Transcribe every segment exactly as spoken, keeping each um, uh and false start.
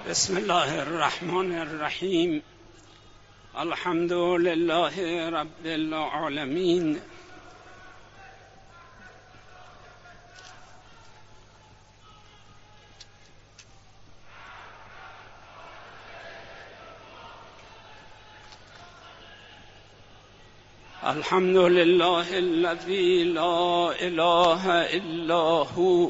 بسم الله الرحمن الرحیم. الحمد لله رب العالمین. الحمد لله الذی لا اله الا هو.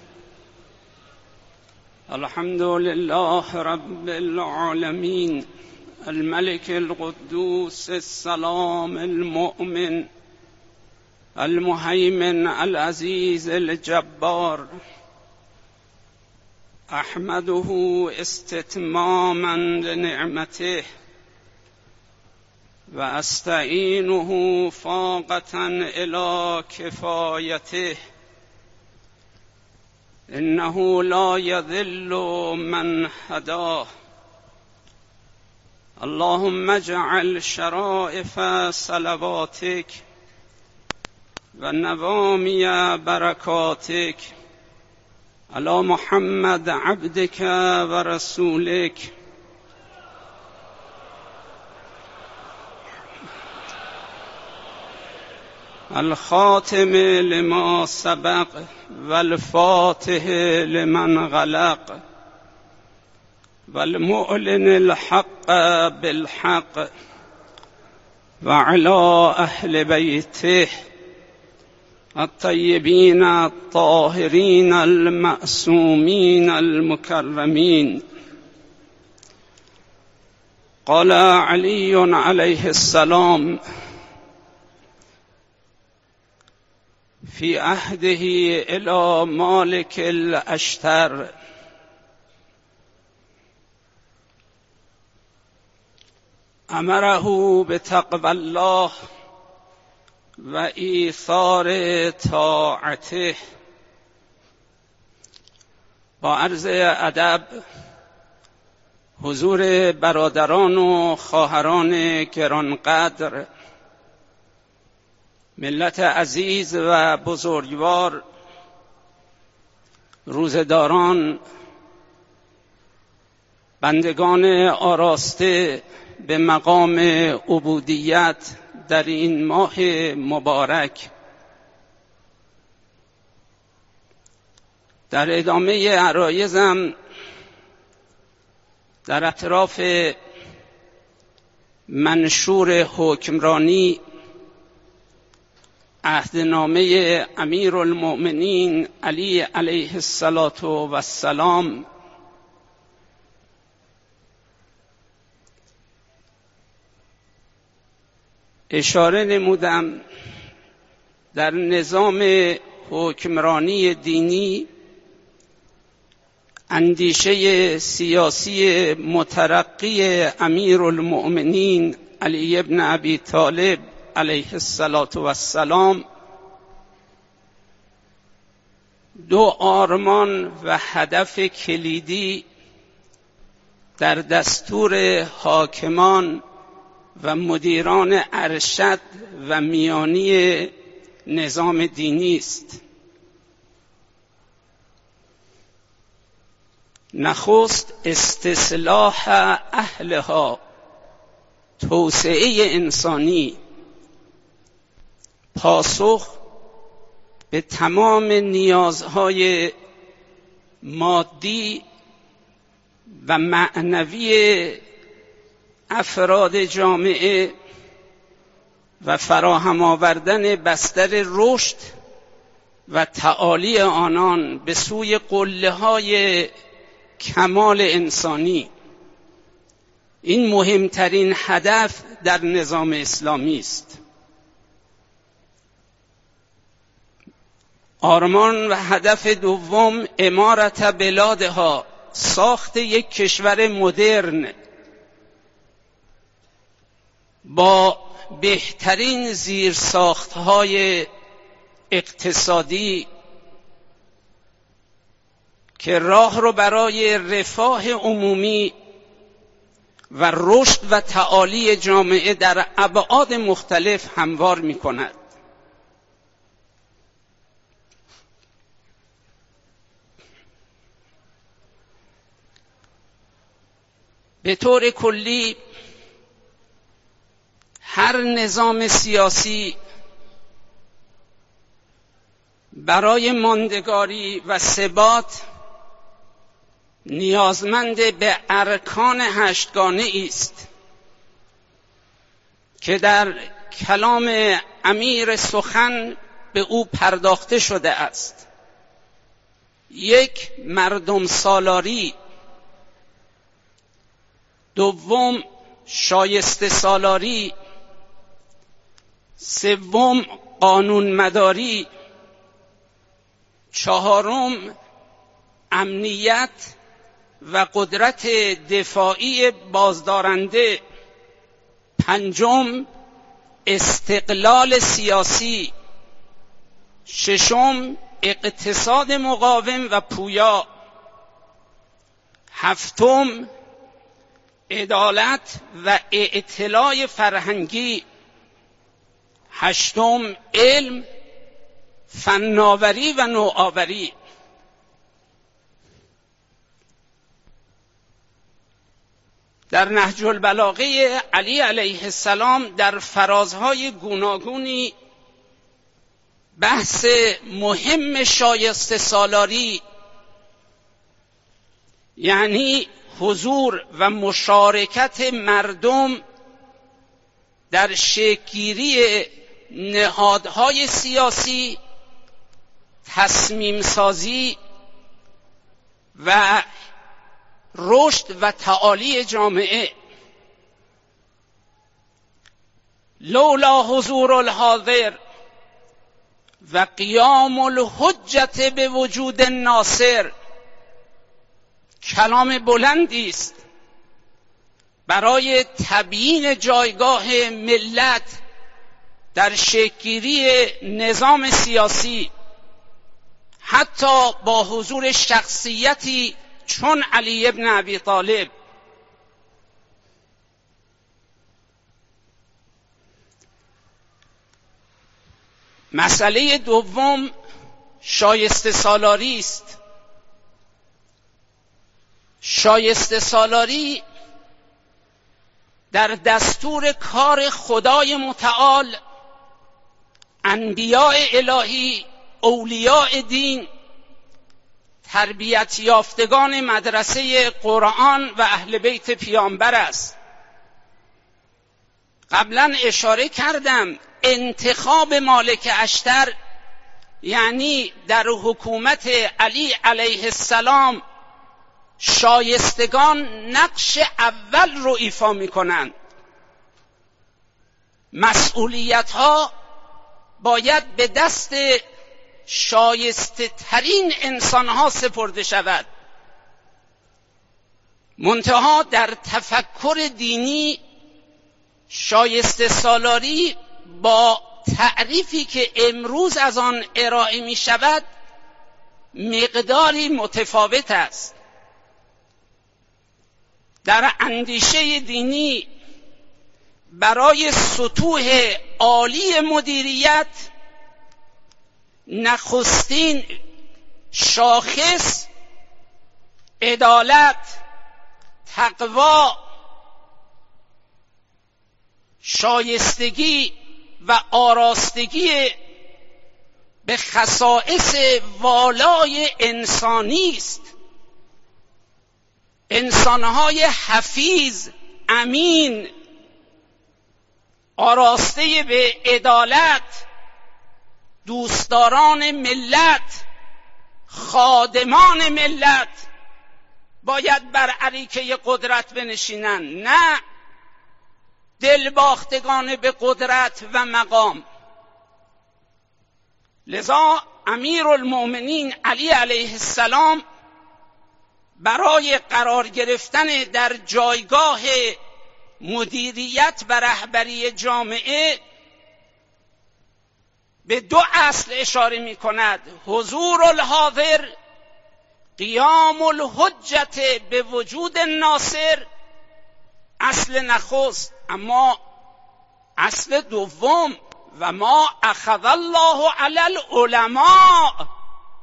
الحمد لله رب العالمين الملك القدوس السلام المؤمن المهيمن العزيز الجبار. أحمده استتماما لنعمته وأستعينه فاقة إلى كفايته. إنه لا يذل من هداه. اللهم اجعل شرائف صلواتك ونوامي بركاتك على محمد عبدك ورسولك الخاتم لما سبق والفاتح لمن غلق والمعلن الحق بالحق وعلى أهل بيته الطيبين الطاهرين المعصومين المكرمين. قال علي عليه السلام في عهده إلى مالك الأشتر: أمره بتقوى الله وإيثار طاعته. با عرض ادب حضور برادران و خواهران گرانقدر، ملت عزیز و بزرگوار، روزداران، بندگان آراسته به مقام عبودیت در این ماه مبارک، در ادامه عرایزم در اطراف منشور حکمرانی عهدنامه امیرالمؤمنین علی علیه السلام اشاره نمودم در نظام حکمرانی دینی اندیشه سیاسی مترقی امیرالمؤمنین علی ابن ابی طالب علیه السلام دو آرمان و هدف کلیدی در دستور حاکمان و مدیران ارشد و میانی نظام دینی است. نخست استصلاح اهلها، توسعه انسانی، پاسخ به تمام نیازهای مادی و معنوی افراد جامعه و فراهم آوردن بستر رشد و تعالی آنان به سوی قله‌های کمال انسانی. این مهمترین هدف در نظام اسلامی است. آرمان و هدف دوم عمارت بلادها، ساخت یک کشور مدرن با بهترین زیرساخت‌های اقتصادی که راه رو برای رفاه عمومی و رشد و تعالی جامعه در ابعاد مختلف هموار می‌کند. به طور کلی هر نظام سیاسی برای ماندگاری و ثبات نیازمند به ارکان هشتگانه است که در کلام امیر سخن به او پرداخته شده است. یک، مردم سالاری. دوم، شایسته سالاری. سوم، قانون مداری. چهارم، امنیت و قدرت دفاعی بازدارنده. پنجم، استقلال سیاسی. ششم، اقتصاد مقاوم و پویا. هفتم، عدالت و اعتلاء فرهنگی. هشتم، علم، فناوری و نوآوری. در نهج البلاغه علی علیه السلام در فرازهای گوناگونی بحث مهم شایسته سالاری، یعنی حضور و مشارکت مردم در شکل‌گیری نهادهای سیاسی، تصمیم سازی و رشد و تعالی جامعه. لولا حضور الحاضر و قیام الحجت به وجود الناصر، کلام بلندی است برای تبیین جایگاه ملت در شکل‌گیری نظام سیاسی، حتی با حضور شخصیتی چون علی ابن ابی طالب. مسئله دوم شایسته سالاری است. شایسته سالاری در دستور کار خدای متعال، انبیاء الهی، اولیاء دین، تربیت یافتگان مدرسه قرآن و اهل بیت پیامبر است. قبلا اشاره کردم انتخاب مالک اشتر یعنی در حکومت علی علیه السلام شایستگان نقش اول رو ایفا می کنند. مسئولیت ها باید به دست شایسته ترین انسان ها سپرده شود. منتها در تفکر دینی شایسته سالاری با تعریفی که امروز از آن ارائه می شود مقداری متفاوت است. در اندیشه دینی برای سطوح عالی مدیریت نخستین شاخص عدالت، تقوا، شایستگی و آراستگی به خصائص والای انسانی است. انسانهای حفیظ، امین، آراسته به عدالت، دوستداران ملت، خادمان ملت باید بر اریکه قدرت بنشینند، نه دلباختگان به قدرت و مقام. لذا امیرالمؤمنین علی علیه السلام برای قرار گرفتن در جایگاه مدیریت و رهبری جامعه به دو اصل اشاره می کند: حضور الحاضر، قیام الحجت به وجود الناصر، اصل نخست. اما اصل دوم: و ما اخذ الله علی العلماء،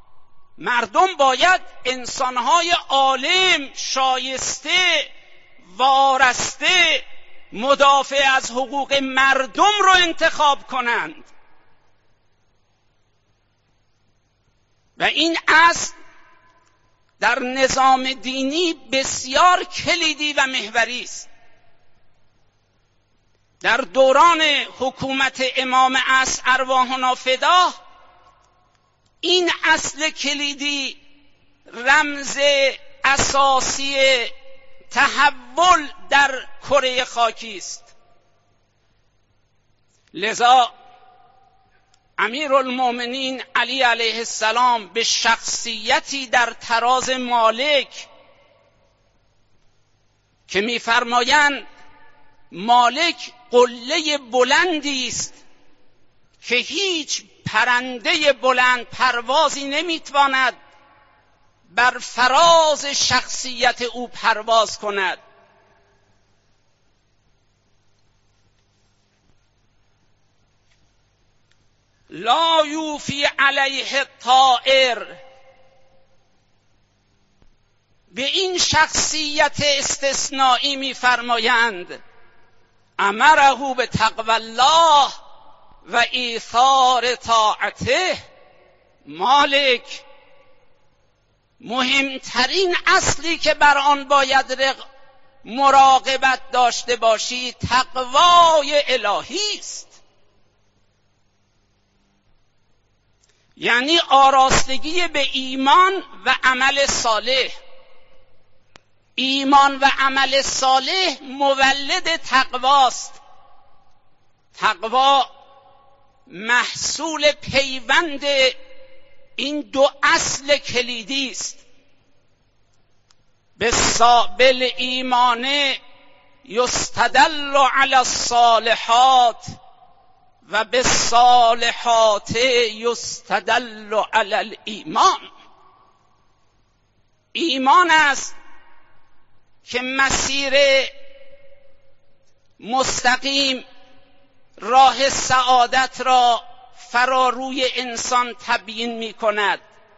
مردم باید انسانهای عالم، شایسته، وارسته مدافع از حقوق مردم رو انتخاب کنند. و این اصل در نظام دینی بسیار کلیدی و محوری است. در دوران حکومت امام عصر ارواحنا فدا این اصل کلیدی رمز اساسی تحول در کره خاکی است. لذا امیرالمومنین علی علیه السلام به شخصیتی در تراز مالک که می‌فرمایند مالک قله بلندی است که هیچ پرنده بلند پروازی نمیتواند بر فراز شخصیت او پرواز کند. لا یوفی علیه الطائر، به این شخصیت استثنایی می‌فرمایند امره به تقوی الله و ایثار طاعته. مالک مهمترین اصلی که بر آن باید مراقبت داشته باشی تقوای الهی است، یعنی آراستگی به ایمان و عمل صالح. ایمان و عمل صالح مولد تقواست. تقوا محصول پیوند این دو اصل کلیدی است. بالصابل ایمان یستدل علی الصالحات و بالصالحات یستدل علی الایمان. ایمان است که مسیر مستقیم راه سعادت را فراروی انسان تبیین می کند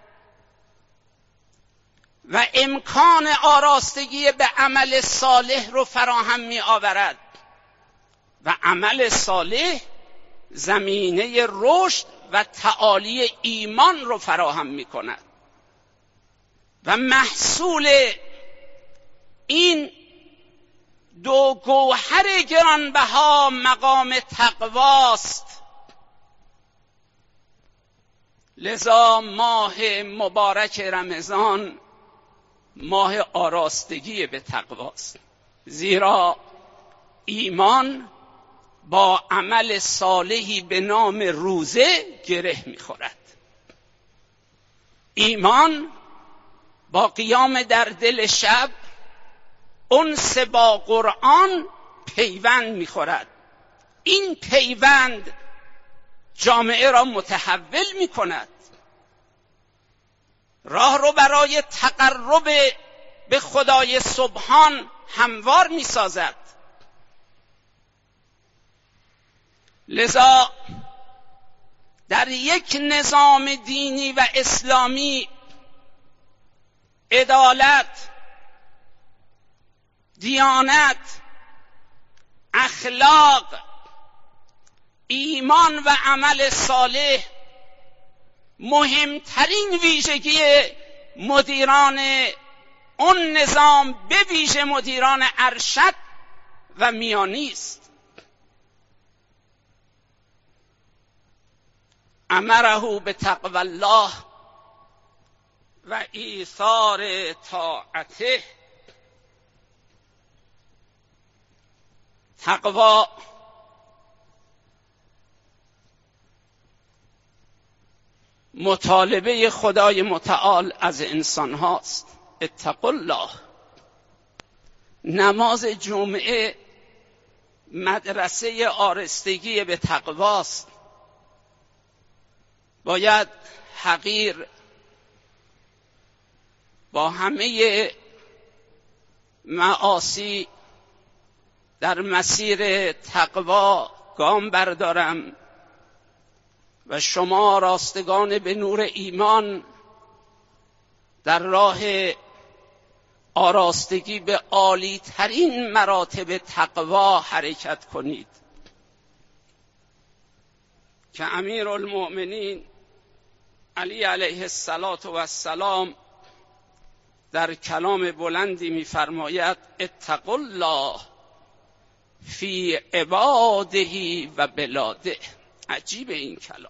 و امکان آراستگی به عمل صالح رو فراهم می آورد و عمل صالح زمینه رشد و تعالی ایمان رو فراهم می کند و محصول این دو گوهر گرانبها مقام تقواست. لذا ماه مبارک رمضان ماه آراستگی به تقواست، زیرا ایمان با عمل صالحی به نام روزه گره می‌خورد. ایمان با قیام در دل شب، انس با قرآن پیوند می‌خورد. این پیوند جامعه را متحول می‌کند، راه رو برای تقرب به خدای سبحان هموار می‌سازد. لذا در یک نظام دینی و اسلامی عدالت، دیانت، اخلاق، ایمان و عمل صالح مهمترین ویژگی مدیران اون نظام، به ویژه مدیران ارشد و میانی است. امره به تقوی الله و ایثار طاعته. تقوا مطالبه خدای متعال از انسان هاست. اتقوا الله. نماز جمعه مدرسه آرستگی به تقواست. باید حقیر با همه معاصی در مسیر تقوا گام بردارم و شما راستگان به نور ایمان در راه آراستگی به عالی ترین مراتب تقوا حرکت کنید که امیرالمؤمنین علی علیه السلام در کلام بلندی می‌فرماید اتقوا الله فی عباده و بلاده. عجیب این کلام.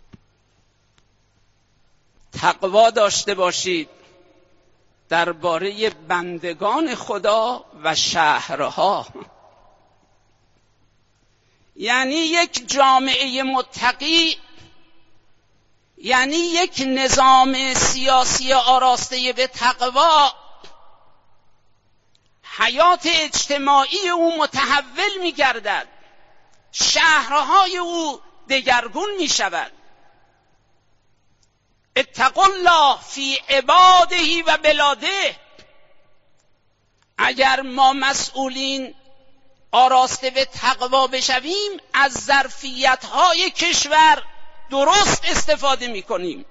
تقوا داشته باشید درباره بندگان خدا و شهرها. یعنی یک جامعه متقی یعنی یک نظام سیاسی آراسته به تقوا، حیات اجتماعی او متحول می گردد، شهرهای او دگرگون می شود. اتقوا الله فی عباده و بلاده. اگر ما مسئولین آراسته به تقوا بشویم، از ظرفیت‌های کشور درست استفاده می‌کنیم،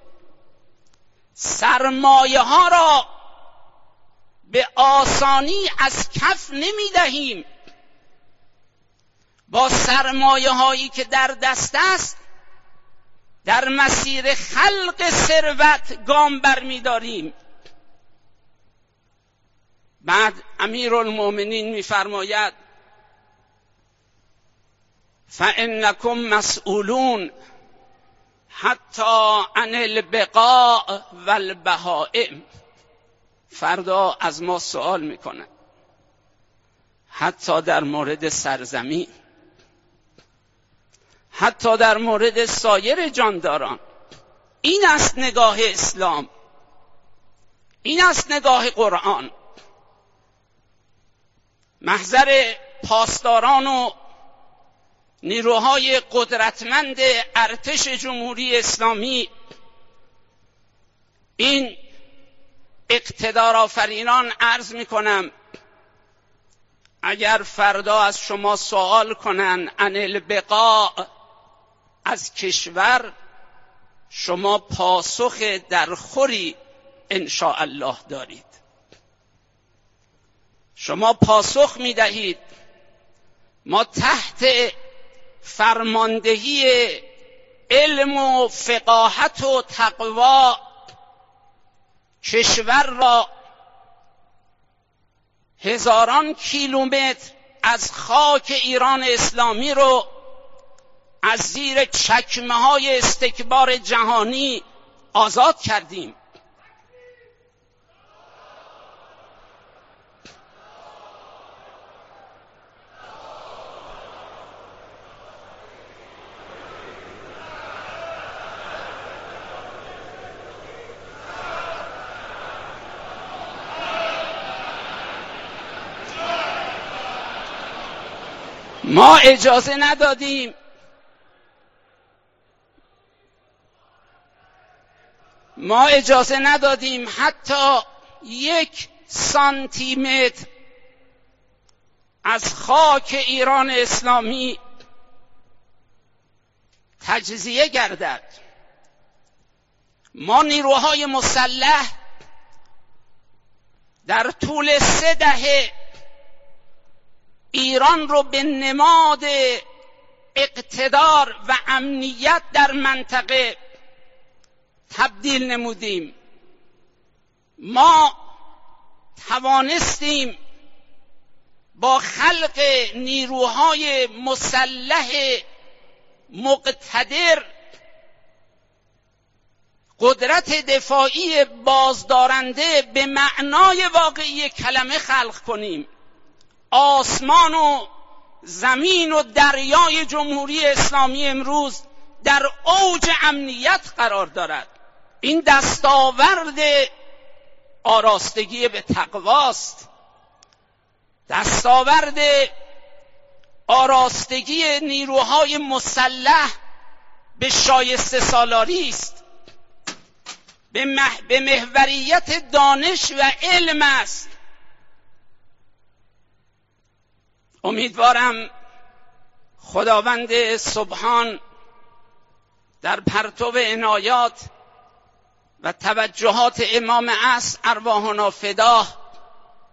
سرمایه ها را به آسانی از کف نمی‌دهیم، با سرمایه هایی که در دست است در مسیر خلق ثروت گام برمی‌داریم. بعد امیرالمؤمنین می‌فرماید فإنکم مسئولون حتی عن البقاع و البهائم. فردا از ما سوال میکنن، حتی در مورد سرزمین، حتی در مورد سایر جانداران. این است نگاه اسلام، این است نگاه قرآن. محضر پاسداران و نیروهای قدرتمند ارتش جمهوری اسلامی، این اقتدارآفرینان عرض میکنم اگر فردا از شما سوال کنن عن البقاع، از کشور، شما پاسخ درخوری ان شاء الله دارید. شما پاسخ میدهید ما تحت فرماندهی علم و فقاهت و تقوا کشور را هزاران کیلومتر از خاک ایران اسلامی رو از زیر چکمه های استکبار جهانی آزاد کردیم. ما اجازه ندادیم ما اجازه ندادیم حتی یک سانتی متر از خاک ایران اسلامی تجزیه گردد. ما نیروهای مسلح در طول سه دهه ایران رو به نماد اقتدار و امنیت در منطقه تبدیل نمودیم. ما توانستیم با خلق نیروهای مسلح مقتدر قدرت دفاعی بازدارنده به معنای واقعی کلمه خلق کنیم. آسمان و زمین و دریای جمهوری اسلامی امروز در اوج امنیت قرار دارد. این دستاورد آراستگی به تقواست، دستاورد آراستگی نیروهای مسلح به شایسته سالاری است، به, مح... به محوریت دانش و علم است. امیدوارم خداوند سبحان در پرتو عنایات و توجهات امام عصر ارواحنا فداه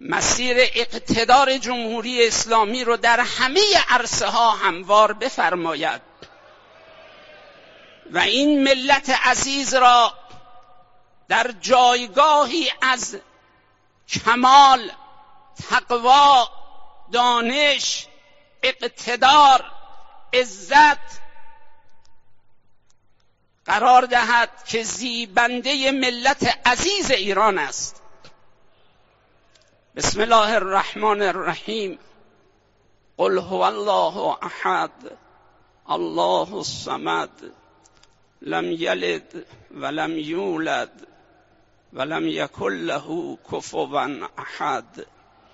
مسیر اقتدار جمهوری اسلامی رو در همه عرصه ها هموار بفرماید و این ملت عزیز را در جایگاهی از کمال، تقوا، دانش، اقتدار، عزت قرار دهد که زیبنده ملت عزیز ایران است. بسم الله الرحمن الرحیم. قل هو الله احد الله الصمد لم یلد ولم یولد ولم یکن له کفوا احد.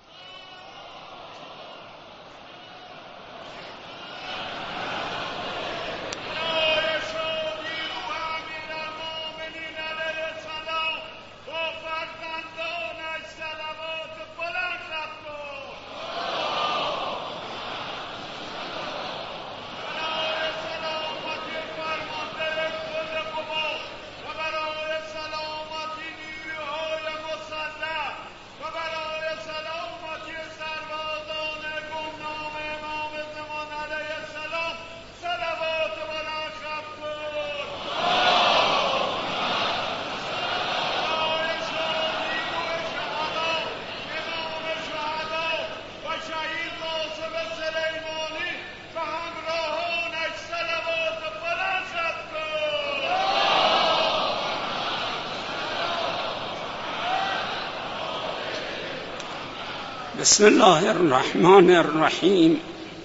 بسم الله الرحمن الرحیم.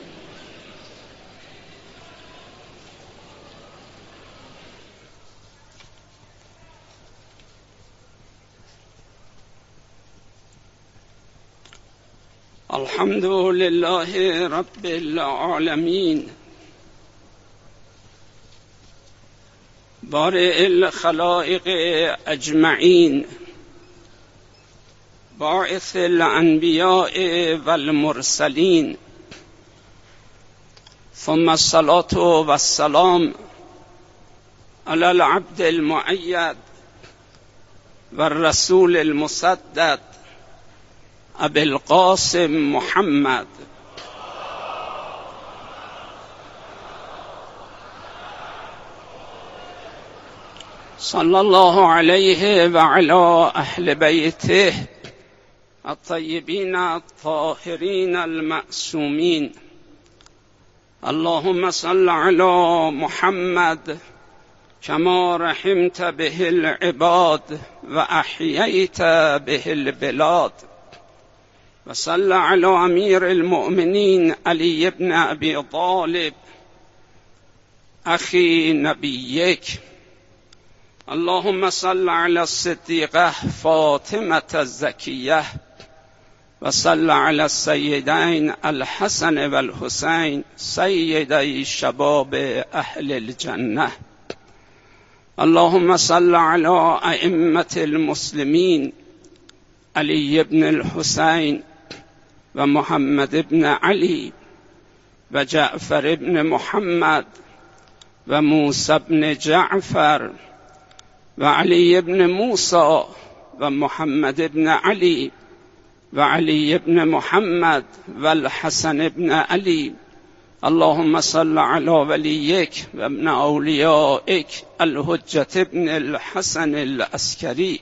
الحمد لله رب العالمین بارئ الخلائق اجمعین باعث الانبیاء والمرسلین ثم الصلاة والسلام علی العبد المؤید والرسول المسدد ابی القاسم محمد صلی الله علیه و علی اهل بیته الطیبین الطاهرین المعصومین. اللهم صل علی محمد کما رحمت به العباد و احییت به البلاد و صل علی امیر المؤمنین علی ابن ابی طالب اخی نبیک. اللهم صل علی الصدیقه فاطمه الزکیه و صل علی السیدین الحسن و الحسین سیدی شباب اهل الجنه. اللهم صل علی ائمة المسلمین علی ابن الحسین و محمد ابن علی و جعفر ابن محمد و موسی ابن جعفر و علی ابن موسی و محمد ابن علی و علی ابن محمد و الحسن ابن علی. اللهم صل علی ولیک و ابن اولیائک الحجة ابن الحسن العسکری.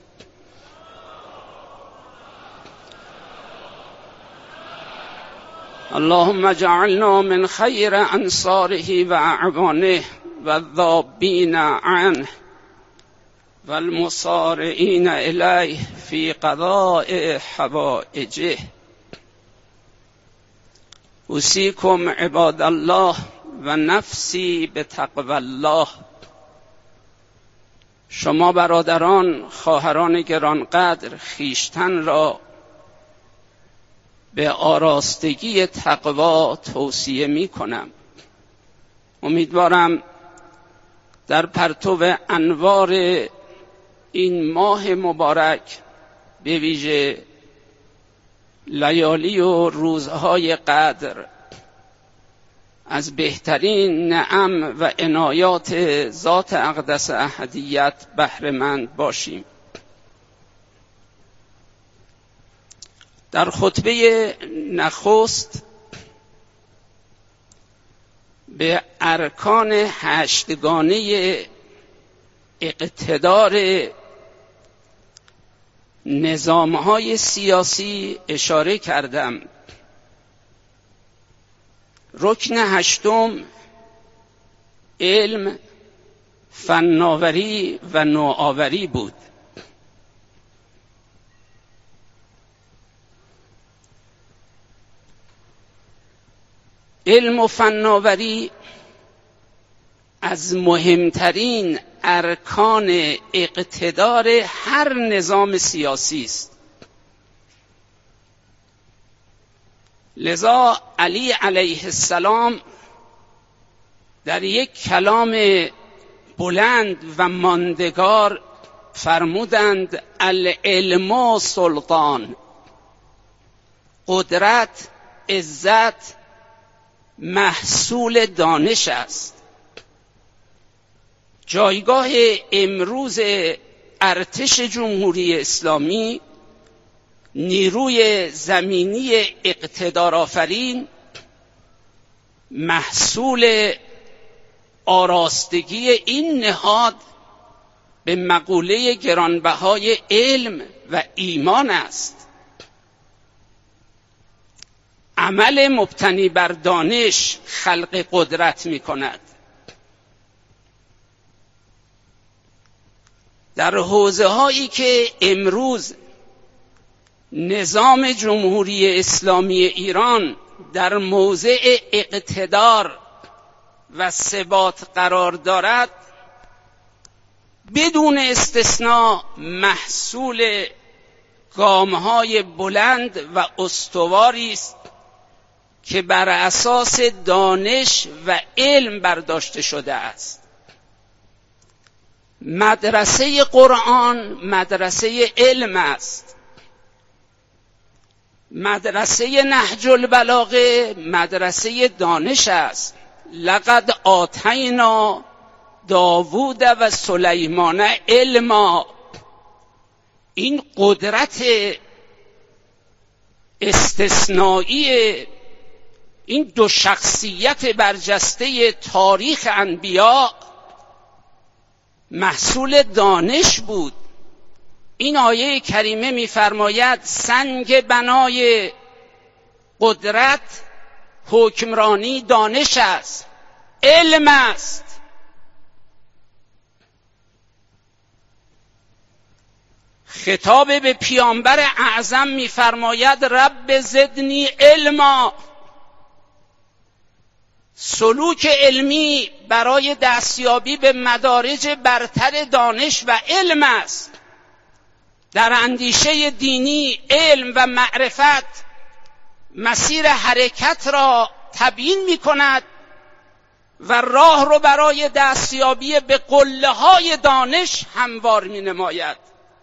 اللهم اجعلنا من خیر انصاره و اعوانه و الذابین عنه و المصارعین الیه فی قضاء حوائجه. اوصیکم عباد الله و نفسی بتقوی الله. شما برادران، خواهران گرانقدر، خویشتن را به آراستگی تقوا توصیه می کنم. امیدوارم در پرتو انوار این ماه مبارک، به ویژه لیالی و روزهای قدر، از بهترین نعم و عنایات ذات اقدس احدیت بهره مند باشیم. در خطبه نخست به ارکان هشتگانه اقتدار نظام‌های سیاسی اشاره کردم. رکن هشتم علم، فناوری و نوآوری بود. علم و فناوری از مهمترین ارکان اقتدار هر نظام سیاسی است. لذا علی علیه السلام در یک کلام بلند و ماندگار فرمودند العلم سلطان، قدرت، عزت محصول دانش است. جایگاه امروز ارتش جمهوری اسلامی، نیروی زمینی اقتدارآفرین، محصول آراستگی این نهاد به مقوله گرانبهای علم و ایمان است. عمل مبتنی بر دانش خلق قدرت می کند. در حوزه هایی که امروز نظام جمهوری اسلامی ایران در موضع اقتدار و ثبات قرار دارد، بدون استثناء محصول گام‌های بلند و استواری است که بر اساس دانش و علم برداشته شده است. مدرسه قرآن مدرسه علم است. مدرسه نهج البلاغه مدرسه دانش است. لقد آتینا داوود و سلیمان علما. این قدرت استثنایی این دو شخصیت برجسته تاریخ انبیا محصول دانش بود. این آیه کریمه می‌فرماید سنگ بنای قدرت، حکمرانی دانش است، علم است. خطاب به پیامبر اعظم می‌فرماید رب زدنی علما. سلوک علمی برای دستیابی به مدارج برتر دانش و علم است. در اندیشه دینی علم و معرفت مسیر حرکت را تبیین می کند و راه رو برای دستیابی به قله های دانش هموار می نماید.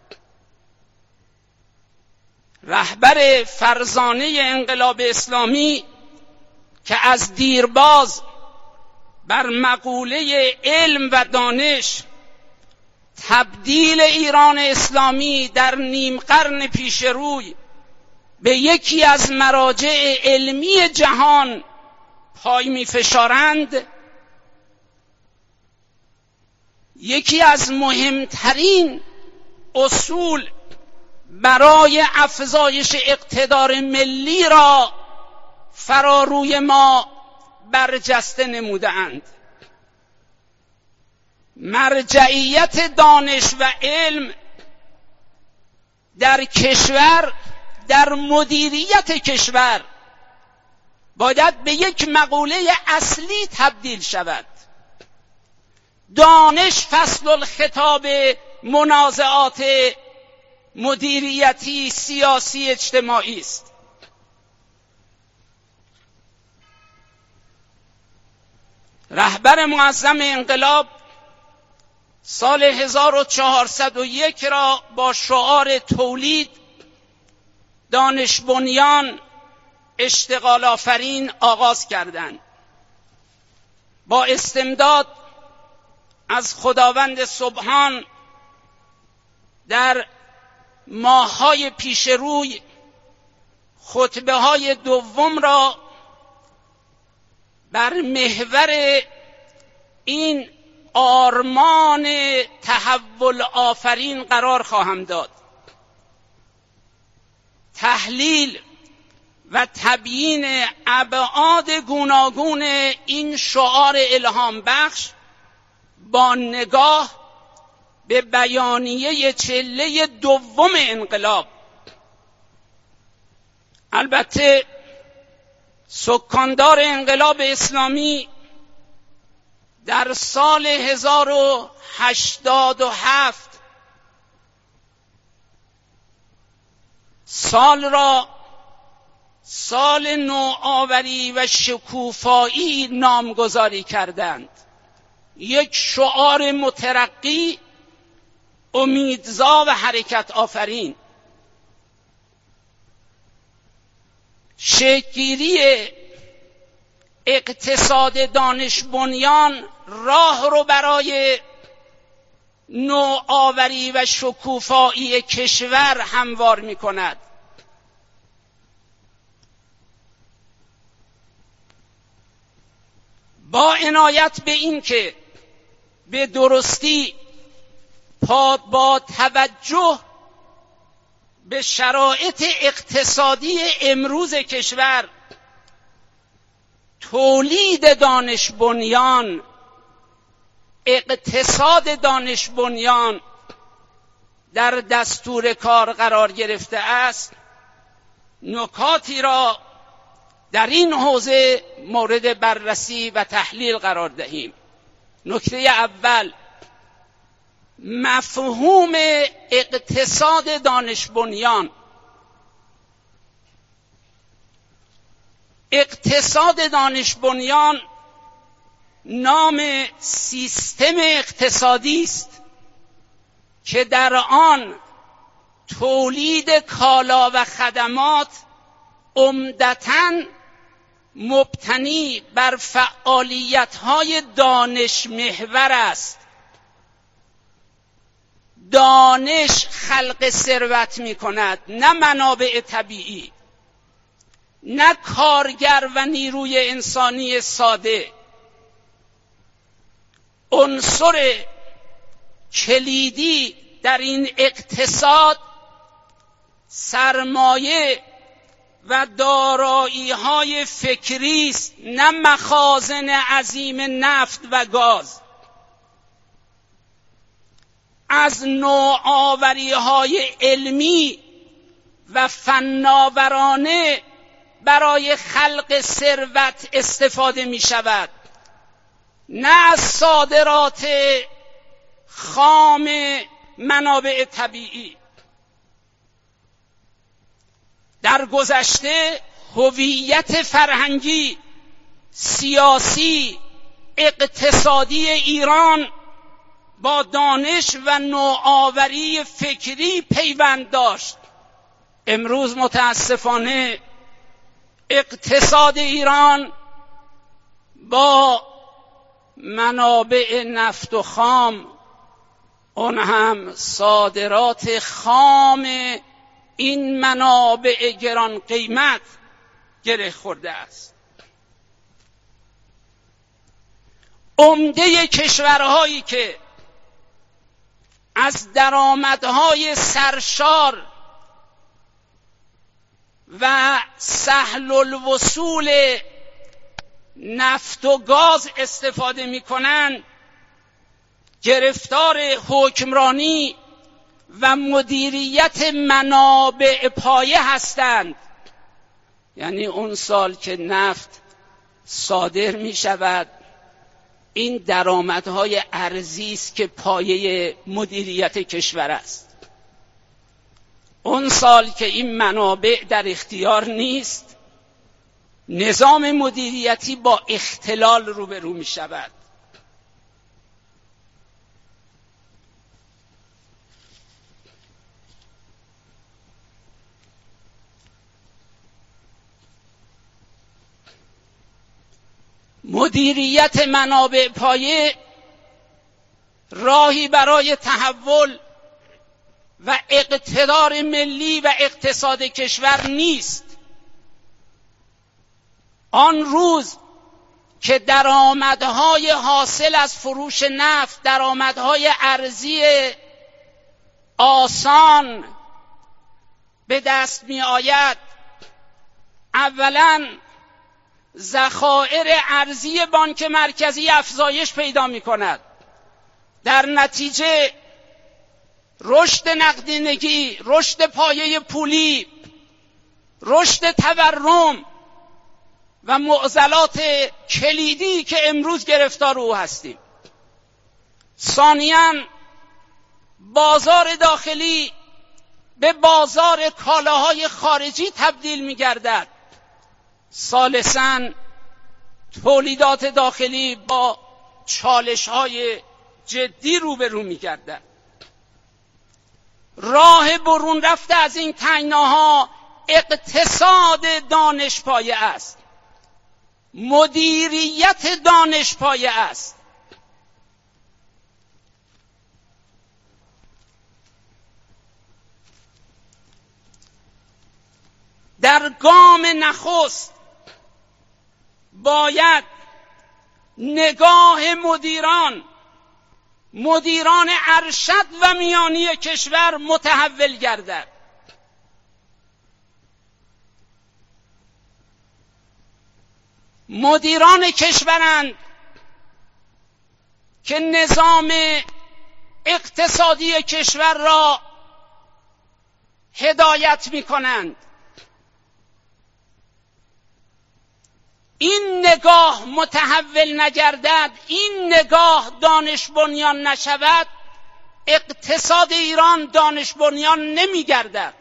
رهبر فرزانه انقلاب اسلامی که از دیرباز بر مقوله علم و دانش تبدیل ایران اسلامی در نیم قرن پیش روی به یکی از مراجع علمی جهان پای می فشارند، یکی از مهمترین اصول برای افزایش اقتدار ملی را فراروی ما برجسته نموده‌اند. مرجعیت دانش و علم در کشور، در مدیریت کشور باید به یک مقوله اصلی تبدیل شود. دانش فصل الخطاب منازعات مدیریتی، سیاسی، اجتماعی است. رهبر معظم انقلاب سال هزار و چهارصد و یک را با شعار تولید، دانش بنیان، اشتغال آفرین آغاز کردند. با استمداد از خداوند سبحان در ماه‌های پیش روی خطبه های دوم را بر محور این آرمان تحول آفرین قرار خواهم داد. تحلیل و تبیین ابعاد گوناگون این شعار الهام بخش با نگاه به بیانیه چله دوم انقلاب. البته سکاندار انقلاب اسلامی در سال هزار و هشتاد و هفت سال را سال نوآوری و شکوفایی نامگذاری کردند. یک شعار مترقی، امیدزا و حرکت آفرین. شکل‌گیری اقتصاد دانش بنیان راه رو برای نوآوری و شکوفایی کشور هموار می کند. با عنایت به این که به درستی با توجه به شرایط اقتصادی امروز کشور تولید دانش بنیان، اقتصاد دانش بنیان در دستور کار قرار گرفته است، نکاتی را در این حوزه مورد بررسی و تحلیل قرار دهیم. نکته اول، مفهوم اقتصاد دانش بنیان. اقتصاد دانش بنیان نام سیستم اقتصادی است که در آن تولید کالا و خدمات عمدتاً مبتنی بر فعالیت‌های دانش محور است. دانش خلق ثروت می‌کند، نه منابع طبیعی، نه کارگر و نیروی انسانی ساده. عنصر کلیدی در این اقتصاد سرمایه و دارایی‌های فکری است، نه مخازن عظیم نفت و گاز. از نوآوری‌های علمی و فناورانه برای خلق ثروت استفاده می شود، نه از صادرات خام منابع طبیعی. در گذشته هویت فرهنگی، سیاسی، اقتصادی ایران با دانش و نوآوری فکری پیوند داشت. امروز متاسفانه اقتصاد ایران با منابع نفت و خام، اون هم صادرات خام این منابع گران قیمت، گره خورده است. عمده کشورهایی که از درآمدهای سرشار و سهل الوصول نفت و گاز استفاده می‌کنند، گرفتار حکمرانی و مدیریت منابع پایه هستند. یعنی اون سال که نفت صادر می شود، این درآمدهای ارزی است که پایه مدیریت کشور است. اون سال که این منابع در اختیار نیست، نظام مدیریتی با اختلال روبرو می شود. مدیریت منابع پایه راهی برای تحول و اقتدار ملی و اقتصاد کشور نیست. آن روز که درآمدهای حاصل از فروش نفت، درآمدهای ارزی آسان به دست می آید، اولا ذخایر ارزی بانک مرکزی افزایش پیدا می کند. در نتیجه رشد نقدینگی، رشد پایه پولی، رشد تورم و معضلات کلیدی که امروز گرفتار او هستیم. ثانیاً بازار داخلی به بازار کالاهای خارجی تبدیل می گردد. ثالثاً تولیدات داخلی با چالش‌های جدی روبرو می گردد. راه برون رفته از این تنگناها اقتصاد دانشپایه است، مدیریت دانشپایه است. در گام نخست باید نگاه مدیران مدیران ارشد و میانی کشور متحول گردد. مدیران کشورند که نظام اقتصادی کشور را هدایت می کنند. این نگاه متحول نگردد، این نگاه دانش بنیان نشود، اقتصاد ایران دانش بنیان نمی گردد.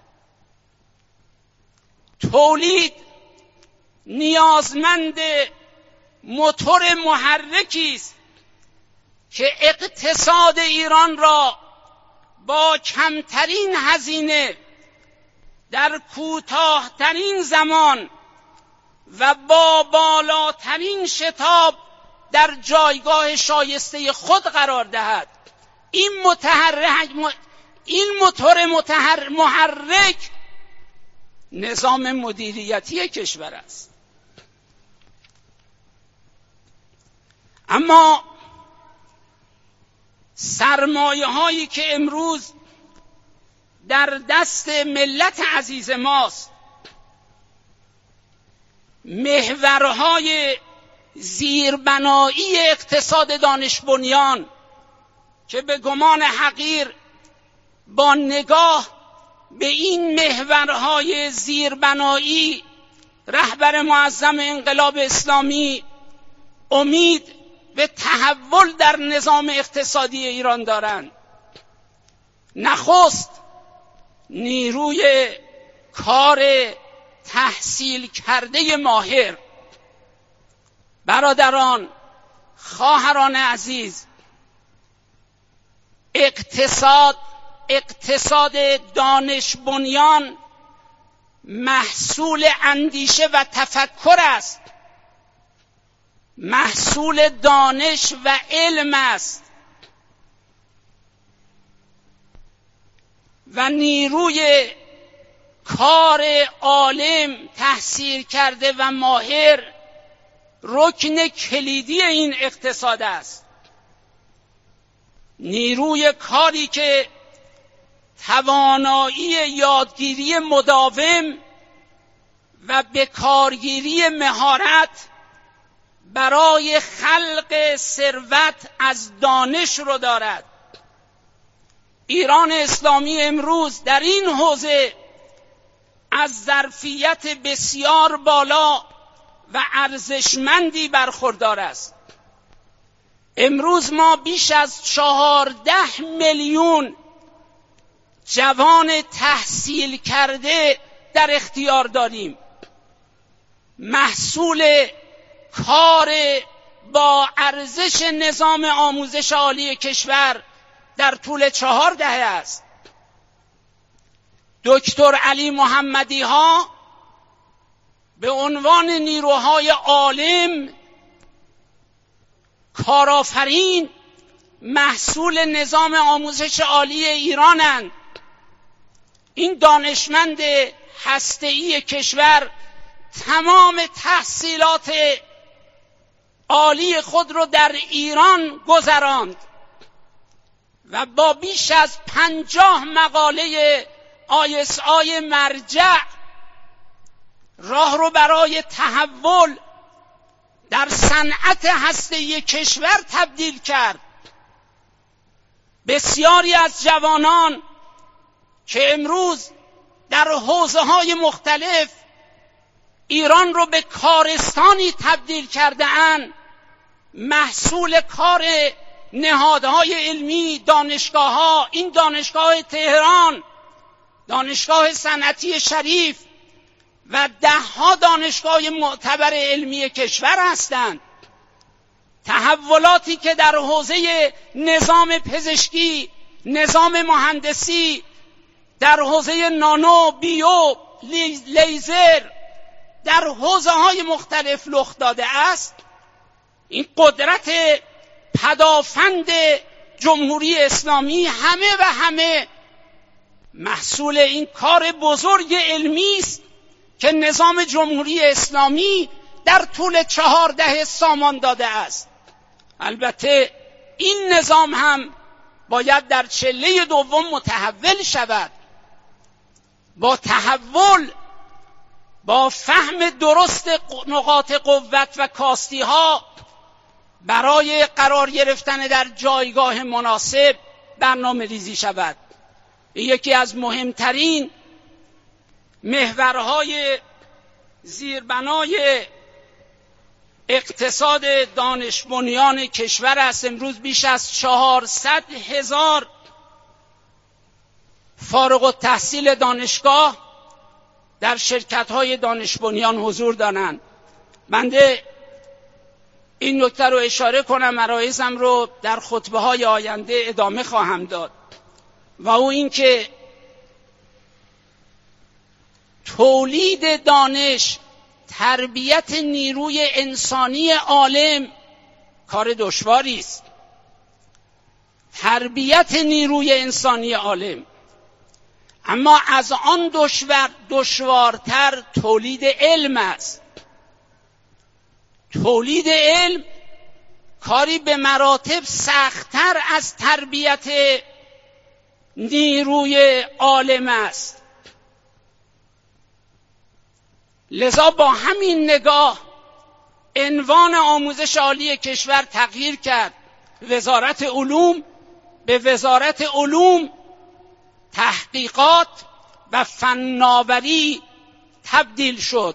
تولید نیازمند موتور محرکی است که اقتصاد ایران را با کمترین هزینه در کوتاه‌ترین زمان و با بالاترین شتاب در جایگاه شایسته خود قرار دهد. این متحرک این موتور متحر محرک نظام مدیریتی کشور است. اما سرمایه هایی که امروز در دست ملت عزیز ماست، محورهای زیربنایی اقتصاد دانش بنیان که به گمان حقیر با نگاه به این محورهای زیربنایی رهبر معظم انقلاب اسلامی امید به تحول در نظام اقتصادی ایران دارند. نخست نیروی کار تحصیل کرده ماهر. برادران، خواهران عزیز، اقتصاد اقتصاد دانش بنیان محصول اندیشه و تفکر است، محصول دانش و علم است و نیروی کار عالم تحصیل کرده و ماهر رکن کلیدی این اقتصاد است. نیروی کاری که توانایی یادگیری مداوم و بکارگیری مهارت برای خلق ثروت از دانش رو دارد. ایران اسلامی امروز در این حوزه از ظرفیت بسیار بالا و ارزشمندی برخوردار است. امروز ما بیش از چهارده میلیون جوان تحصیل کرده در اختیار داریم. محصول کار با ارزش نظام آموزش عالی کشور در طول چهار دهه است. دکتر علی محمدی ها به عنوان نیروهای عالم، کارآفرین، محصول نظام آموزش عالی ایرانند. این دانشمند هسته‌ای کشور تمام تحصیلات عالی خود رو در ایران گذراند و با بیش از پنجاه مقاله آی اس آی مرجع راه رو برای تحول در صنعت هسته‌ای کشور تبدیل کرد. بسیاری از جوانان که امروز در حوزه‌های مختلف ایران رو به کارستانی تبدیل کرده اند، محصول کار نهادهای علمی، دانشگاه‌ها، این دانشگاه تهران، دانشگاه صنعتی شریف و ده‌ها دانشگاه معتبر علمی کشور هستند. تحولاتی که در حوزه نظام پزشکی، نظام مهندسی، در حوزه نانو، بیو، لیزر، در حوزه‌های مختلف رخ داده است، این قدرت پدافند جمهوری اسلامی همه و همه محصول این کار بزرگ علمی است که نظام جمهوری اسلامی در طول چهار دهه سامان داده است. البته این نظام هم باید در چله دوم متحول شود. با تحول، با فهم درست نقاط قوت و کاستی ها برای قرار گرفتن در جایگاه مناسب برنامه ریزی شود. یکی از مهمترین محورهای زیربنای اقتصاد دانش بنیان کشور است. امروز بیش از چهارصد هزار فارغ التحصیل دانشگاه در شرکت‌های دانش بنیان حضور دارند. بنده این نکته رو اشاره کنم، مراحزم رو در خطبه‌های آینده ادامه خواهم داد، و او این که تولید دانش، تربیت نیروی انسانی عالم کار دشواری است. تربیت نیروی انسانی عالم، اما از آن دشوار دشوارتر تولید علم است. تولید علم کاری به مراتب سخت‌تر از تربیت نیروی عالم است. لذا با همین نگاه عنوان آموزش عالی کشور تغییر کرد. وزارت علوم به وزارت علوم، تحقیقات و فناوری تبدیل شد.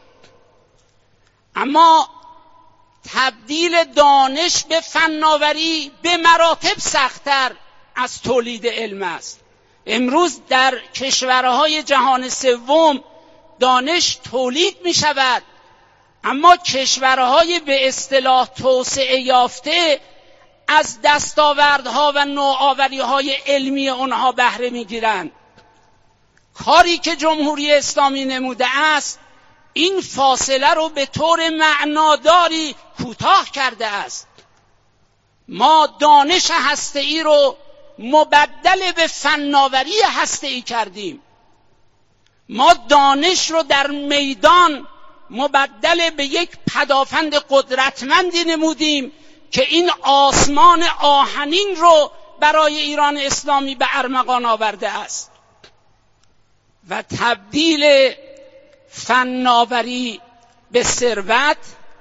اما تبدیل دانش به فناوری به مراتب سخت‌تر از تولید علم است. امروز در کشورهای جهان سوم دانش تولید می شود، اما کشورهای به اصطلاح توسعه یافته از دستاوردها و نوآوری‌های علمی آنها بهره می‌گیرند. کاری که جمهوری اسلامی نموده است این فاصله رو به طور معناداری کوتاه کرده است. ما دانش هسته‌ای رو مبدل به فناوری هسته‌ای کردیم. ما دانش رو در میدان مبدل به یک پدافند قدرتمندی نمودیم که این آسمان آهنین رو برای ایران اسلامی به ارمغان آورده است. و تبدیل فناوری به ثروت،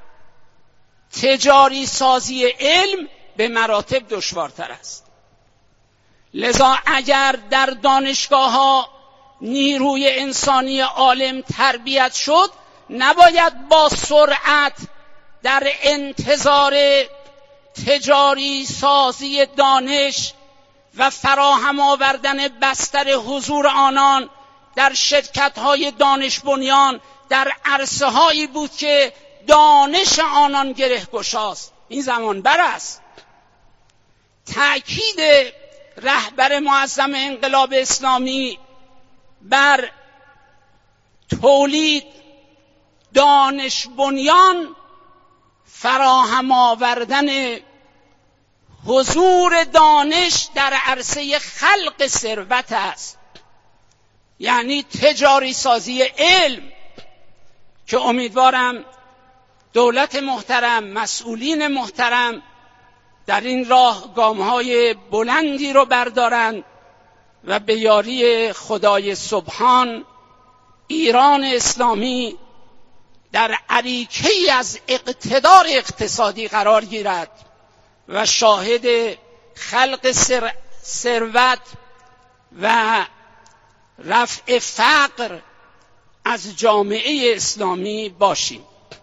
تجاری سازی علم به مراتب دشوارتر است. لذا اگر در دانشگاه‌ها نیروی انسانی عالم تربیت شد، نباید با سرعت در انتظار تجاری سازی دانش و فراهم آوردن بستر حضور آنان در شرکت‌های دانش بنیان در عرصه‌هایی بود که دانش آنان گره‌گشاست. این زمان بر است. تأکید رهبر معظم انقلاب اسلامی بر تولید دانش بنیان، فراهم آوردن حضور دانش در عرصه خلق ثروت است، یعنی تجاری سازی علم. که امیدوارم دولت محترم، مسئولین محترم در این راه گام‌های بلندی رو بردارند و به یاری خدای سبحان ایران اسلامی در اریکه‌ای از اقتدار اقتصادی قرار گیرد و شاهد خلق سر، ثروت و رفع فقر از جامعه اسلامی باشیم.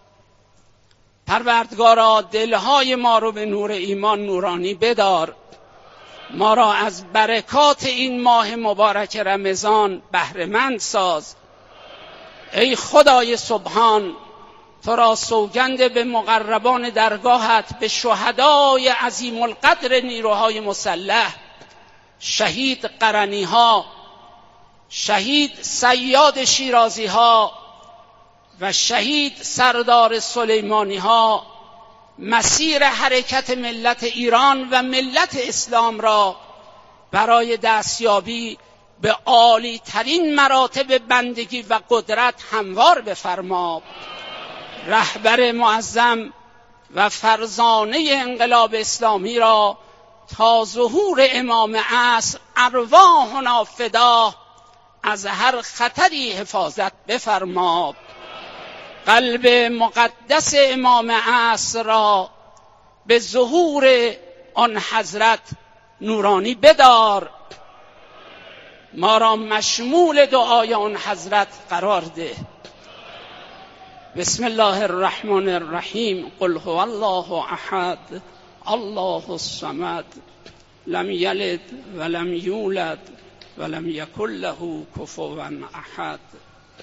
پروردگارا دلهای ما رو به نور ایمان نورانی بدار، ما را از برکات این ماه مبارک رمضان بهره‌مند ساز. ای خدای سبحان، تو را سوگند به مقربان درگاهت، به شهدای عظیم القدر نیروهای مسلح، شهید قرنی ها، شهید صیاد شیرازی ها و شهید سردار سلیمانی ها، مسیر حرکت ملت ایران و ملت اسلام را برای دستیابی به عالی ترین مراتب بندگی و قدرت هموار بفرما. رهبر معظم و فرزانه انقلاب اسلامی را تا ظهور امام عصر ارواحنا فدا از هر خطری حفاظت بفرما. قلب مقدس امام عصر را به ظهور آن حضرت نورانی بدار، ما را مشمول دعای آن حضرت قرار ده. بسم الله الرحمن الرحیم. قل هو الله احد الله الصمد لم یلد ولم یولد ولم یکن له کفوا احد.